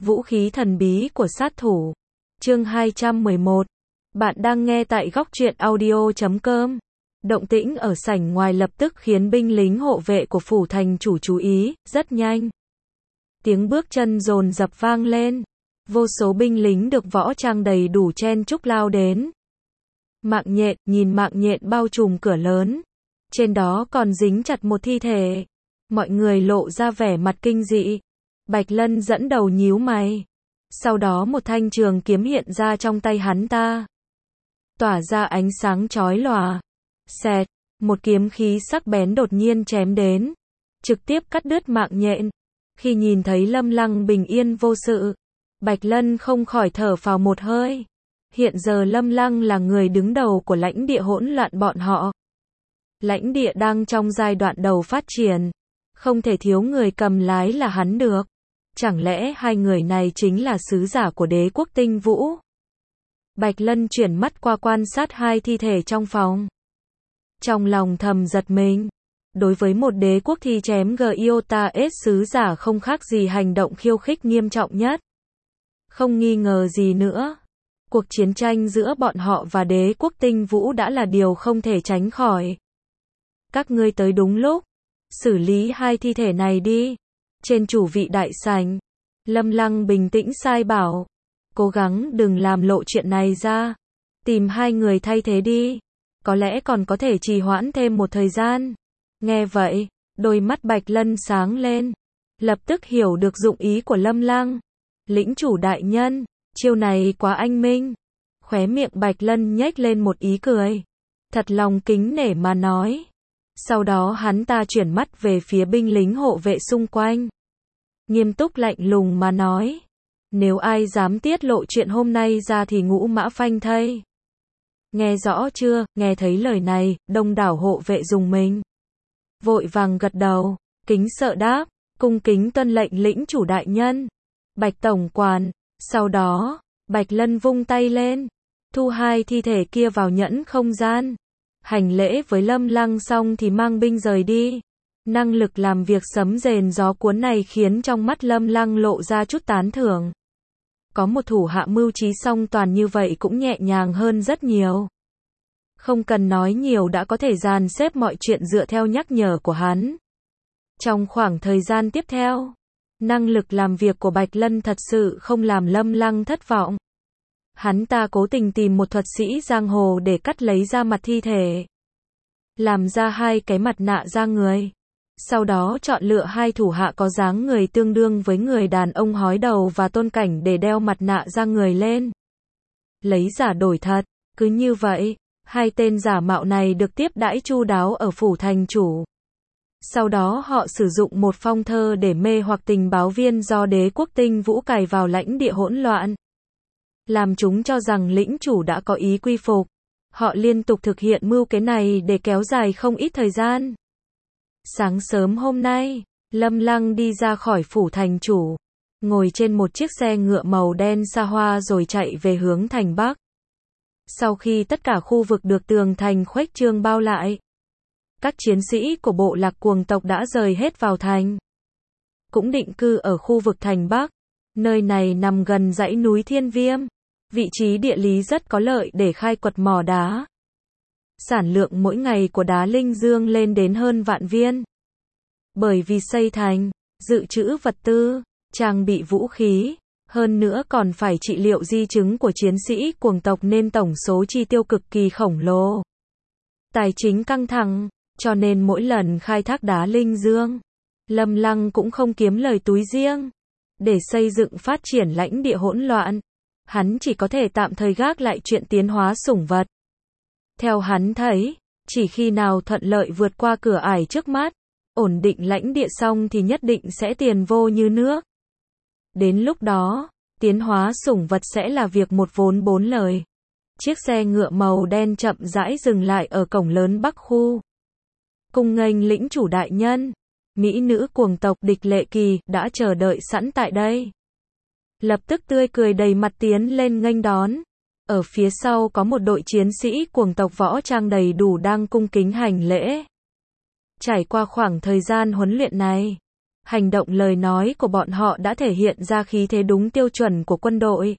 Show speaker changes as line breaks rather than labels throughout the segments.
Vũ khí thần bí của sát thủ. Chương 211. Bạn đang nghe tại góc truyện audio.com. Động tĩnh ở sảnh ngoài lập tức khiến binh lính hộ vệ của phủ thành chủ chú ý, rất nhanh. Tiếng bước chân dồn dập vang lên. Vô số binh lính được võ trang đầy đủ chen chúc lao đến. Mạng nhện, nhìn mạng nhện bao trùm cửa lớn. Trên đó còn dính chặt một thi thể. Mọi người lộ ra vẻ mặt kinh dị. Bạch Lân dẫn đầu nhíu mày. Sau đó một thanh trường kiếm hiện ra trong tay hắn ta. Tỏa ra ánh sáng chói lòa. Xẹt, một kiếm khí sắc bén đột nhiên chém đến. Trực tiếp cắt đứt mạng nhện. Khi nhìn thấy Lâm Lăng bình yên vô sự, Bạch Lân không khỏi thở phào một hơi. Hiện giờ Lâm Lăng là người đứng đầu của lãnh địa hỗn loạn bọn họ. Lãnh địa đang trong giai đoạn đầu phát triển. Không thể thiếu người cầm lái là hắn được. Chẳng lẽ hai người này chính là sứ giả của đế quốc Tinh Vũ? Bạch Lân chuyển mắt qua quan sát hai thi thể trong phòng. Trong lòng thầm giật mình. Đối với một đế quốc thì chém Giotas sứ giả không khác gì hành động khiêu khích nghiêm trọng nhất. Không nghi ngờ gì nữa. Cuộc chiến tranh giữa bọn họ và đế quốc Tinh Vũ đã là điều không thể tránh khỏi. Các ngươi tới đúng lúc. Xử lý hai thi thể này đi. Trên chủ vị đại sảnh, Lâm Lăng bình tĩnh sai bảo. Cố gắng đừng làm lộ chuyện này ra. Tìm hai người thay thế đi. Có lẽ còn có thể trì hoãn thêm một thời gian. Nghe vậy, đôi mắt Bạch Lân sáng lên. Lập tức hiểu được dụng ý của Lâm Lăng. Lĩnh chủ đại nhân, chiêu này quá anh minh. Khóe miệng Bạch Lân nhếch lên một ý cười. Thật lòng kính nể mà nói. Sau đó hắn ta chuyển mắt về phía binh lính hộ vệ xung quanh. Nghiêm túc lạnh lùng mà nói. Nếu ai dám tiết lộ chuyện hôm nay ra thì ngũ mã phanh thây. Nghe rõ chưa? Nghe thấy lời này, đông đảo hộ vệ rùng mình. Vội vàng gật đầu, kính sợ đáp, cung kính tuân lệnh lĩnh chủ đại nhân. Bạch tổng quản. Sau đó, Bạch Lân vung tay lên, thu hai thi thể kia vào nhẫn không gian. Hành lễ với Lâm Lăng xong thì mang binh rời đi. Năng lực làm việc sấm rền gió cuốn này khiến trong mắt Lâm Lăng lộ ra chút tán thưởng. Có một thủ hạ mưu trí song toàn như vậy cũng nhẹ nhàng hơn rất nhiều. Không cần nói nhiều đã có thể dàn xếp mọi chuyện dựa theo nhắc nhở của hắn. Trong khoảng thời gian tiếp theo, năng lực làm việc của Bạch Lân thật sự không làm Lâm Lăng thất vọng. Hắn ta cố tình tìm một thuật sĩ giang hồ để cắt lấy ra mặt thi thể. Làm ra hai cái mặt nạ da người. Sau đó chọn lựa hai thủ hạ có dáng người tương đương với người đàn ông hói đầu và tôn cảnh để đeo mặt nạ da người lên. Lấy giả đổi thật. Cứ như vậy, hai tên giả mạo này được tiếp đãi chu đáo ở phủ thành chủ. Sau đó họ sử dụng một phong thơ để mê hoặc tình báo viên do đế quốc Tinh Vũ cài vào lãnh địa hỗn loạn. Làm chúng cho rằng lĩnh chủ đã có ý quy phục. Họ liên tục thực hiện mưu kế này để kéo dài không ít thời gian. Sáng sớm hôm nay, Lâm Lăng đi ra khỏi phủ thành chủ. Ngồi trên một chiếc xe ngựa màu đen xa hoa rồi chạy về hướng thành Bắc. Sau khi tất cả khu vực được tường thành khuếch trương bao lại, các chiến sĩ của bộ lạc cuồng tộc đã rời hết vào thành. Cũng định cư ở khu vực thành Bắc. Nơi này nằm gần dãy núi Thiên Viêm. Vị trí địa lý rất có lợi để khai quật mỏ đá. Sản lượng mỗi ngày của đá linh dương lên đến hơn vạn viên. Bởi vì xây thành, dự trữ vật tư, trang bị vũ khí, hơn nữa còn phải trị liệu di chứng của chiến sĩ cuồng tộc nên tổng số chi tiêu cực kỳ khổng lồ. Tài chính căng thẳng, cho nên mỗi lần khai thác đá linh dương, Lâm Lăng cũng không kiếm lời túi riêng. Để xây dựng phát triển lãnh địa hỗn loạn, hắn chỉ có thể tạm thời gác lại chuyện tiến hóa sủng vật. Theo hắn thấy, chỉ khi nào thuận lợi vượt qua cửa ải trước mắt, ổn định lãnh địa xong thì nhất định sẽ tiền vô như nước. Đến lúc đó, tiến hóa sủng vật sẽ là việc một vốn bốn lời. Chiếc xe ngựa màu đen chậm rãi dừng lại ở cổng lớn Bắc khu. Cung nghênh lĩnh chủ đại nhân. Mỹ nữ cuồng tộc Địch Lệ Kỳ đã chờ đợi sẵn tại đây. Lập tức tươi cười đầy mặt tiến lên nghênh đón. Ở phía sau có một đội chiến sĩ cuồng tộc võ trang đầy đủ đang cung kính hành lễ. Trải qua khoảng thời gian huấn luyện này, Hành động lời nói của bọn họ đã thể hiện ra khí thế đúng tiêu chuẩn của quân đội.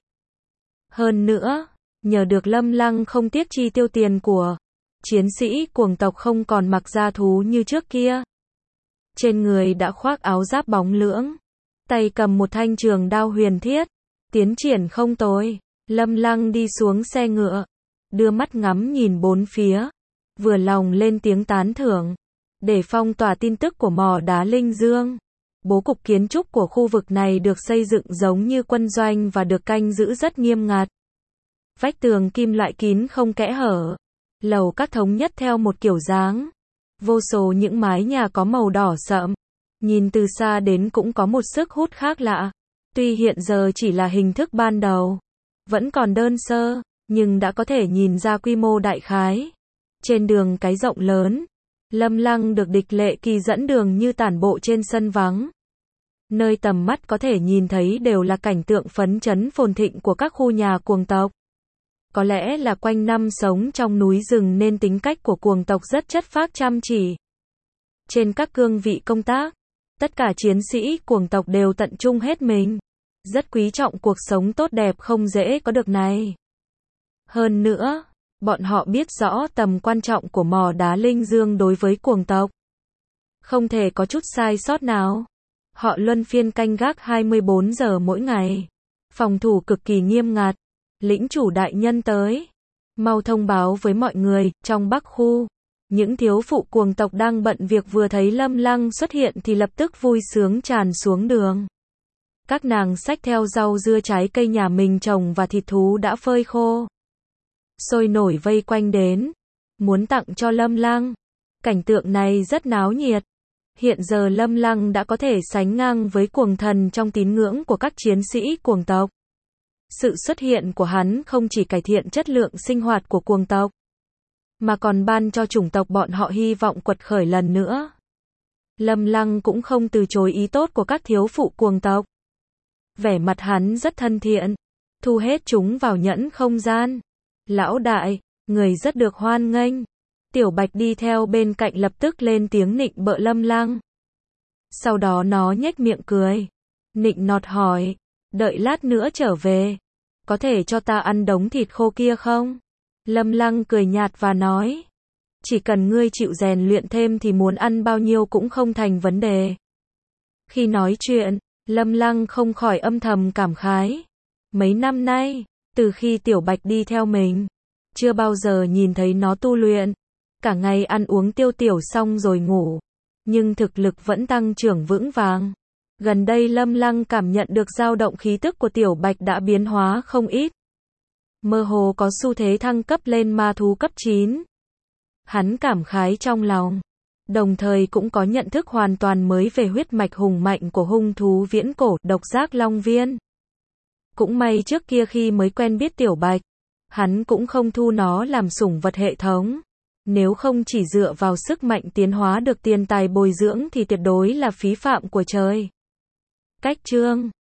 Hơn nữa, nhờ được Lâm Lăng không tiếc chi tiêu tiền của, chiến sĩ cuồng tộc không còn mặc da thú như trước kia. Trên người đã khoác áo giáp bóng lưỡng, tay cầm một thanh trường đao huyền thiết, tiến triển không tồi. Lâm Lăng đi xuống xe ngựa, đưa mắt ngắm nhìn bốn phía, vừa lòng lên tiếng tán thưởng. Để phong tỏa tin tức của mỏ đá Linh Dương, bố cục kiến trúc của khu vực này được xây dựng giống như quân doanh và được canh giữ rất nghiêm ngặt. Vách tường kim loại kín không kẽ hở, lầu các thống nhất theo một kiểu dáng. Vô số những mái nhà có màu đỏ sậm, nhìn từ xa đến cũng có một sức hút khác lạ. Tuy hiện giờ chỉ là hình thức ban đầu, vẫn còn đơn sơ, nhưng đã có thể nhìn ra quy mô đại khái. Trên đường cái rộng lớn, Lâm Lăng được địch lệ kỳ dẫn đường như tản bộ trên sân vắng. Nơi tầm mắt có thể nhìn thấy đều là cảnh tượng phấn chấn phồn thịnh của các khu nhà cuồng tộc. Có lẽ là quanh năm sống trong núi rừng nên tính cách của cuồng tộc rất chất phác chăm chỉ. Trên các cương vị công tác, tất cả chiến sĩ cuồng tộc đều tận trung hết mình. Rất quý trọng cuộc sống tốt đẹp không dễ có được này. Hơn nữa, bọn họ biết rõ tầm quan trọng của mỏ đá Linh Dương đối với cuồng tộc. Không thể có chút sai sót nào. Họ luân phiên canh gác 24 giờ mỗi ngày. Phòng thủ cực kỳ nghiêm ngặt. Lĩnh chủ đại nhân tới. Mau thông báo với mọi người, trong Bắc khu. Những thiếu phụ cuồng tộc đang bận việc vừa thấy Lâm Lăng xuất hiện thì lập tức vui sướng tràn xuống đường. Các nàng xách theo rau dưa trái cây nhà mình trồng và thịt thú đã phơi khô. Sôi nổi vây quanh đến. Muốn tặng cho Lâm Lăng. Cảnh tượng này rất náo nhiệt. Hiện giờ Lâm Lăng đã có thể sánh ngang với cuồng thần trong tín ngưỡng của các chiến sĩ cuồng tộc. Sự xuất hiện của hắn không chỉ cải thiện chất lượng sinh hoạt của cuồng tộc, mà còn ban cho chủng tộc bọn họ hy vọng quật khởi lần nữa. Lâm Lăng cũng không từ chối ý tốt của các thiếu phụ cuồng tộc. Vẻ mặt hắn rất thân thiện, thu hết chúng vào nhẫn không gian. Lão đại, người rất được hoan nghênh. Tiểu Bạch đi theo bên cạnh lập tức lên tiếng nịnh bợ Lâm Lăng. Sau đó nó nhếch miệng cười, nịnh nọt hỏi, đợi lát nữa trở về, có thể cho ta ăn đống thịt khô kia không? Lâm Lăng cười nhạt và nói, chỉ cần ngươi chịu rèn luyện thêm thì muốn ăn bao nhiêu cũng không thành vấn đề. Khi nói chuyện, Lâm Lăng không khỏi âm thầm cảm khái. Mấy năm nay, từ khi Tiểu Bạch đi theo mình, chưa bao giờ nhìn thấy nó tu luyện. Cả ngày ăn uống tiêu tiểu xong rồi ngủ. Nhưng thực lực vẫn tăng trưởng vững vàng. Gần đây Lâm Lăng cảm nhận được dao động khí tức của Tiểu Bạch đã biến hóa không ít. Mơ hồ có xu thế thăng cấp lên ma thú cấp 9. Hắn cảm khái trong lòng. Đồng thời cũng có nhận thức hoàn toàn mới về huyết mạch hùng mạnh của hung thú viễn cổ, độc giác long viên. Cũng may trước kia khi mới quen biết Tiểu Bạch, hắn cũng không thu nó làm sủng vật hệ thống. Nếu không chỉ dựa vào sức mạnh tiến hóa được tiền tài bồi dưỡng thì tuyệt đối là phí phạm của trời. Cách chương